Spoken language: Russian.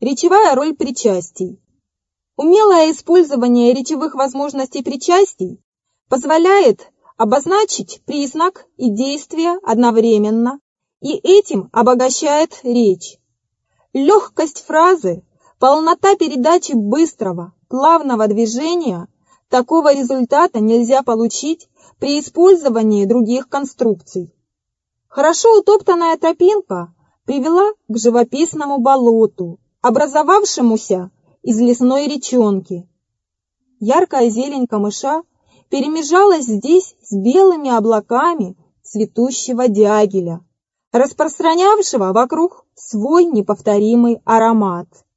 Речевая роль причастий. Умелое использование речевых возможностей причастий позволяет обозначить признак и действие одновременно, и этим обогащает речь. Легкость фразы, полнота передачи быстрого, плавного движения – такого результата нельзя получить при использовании других конструкций. Хорошо утоптанная тропинка привела к живописному болоту, образовавшемуся из лесной речонки. Яркая зелень камыша перемежалась здесь с белыми облаками цветущего дягеля, распространявшего вокруг свой неповторимый аромат.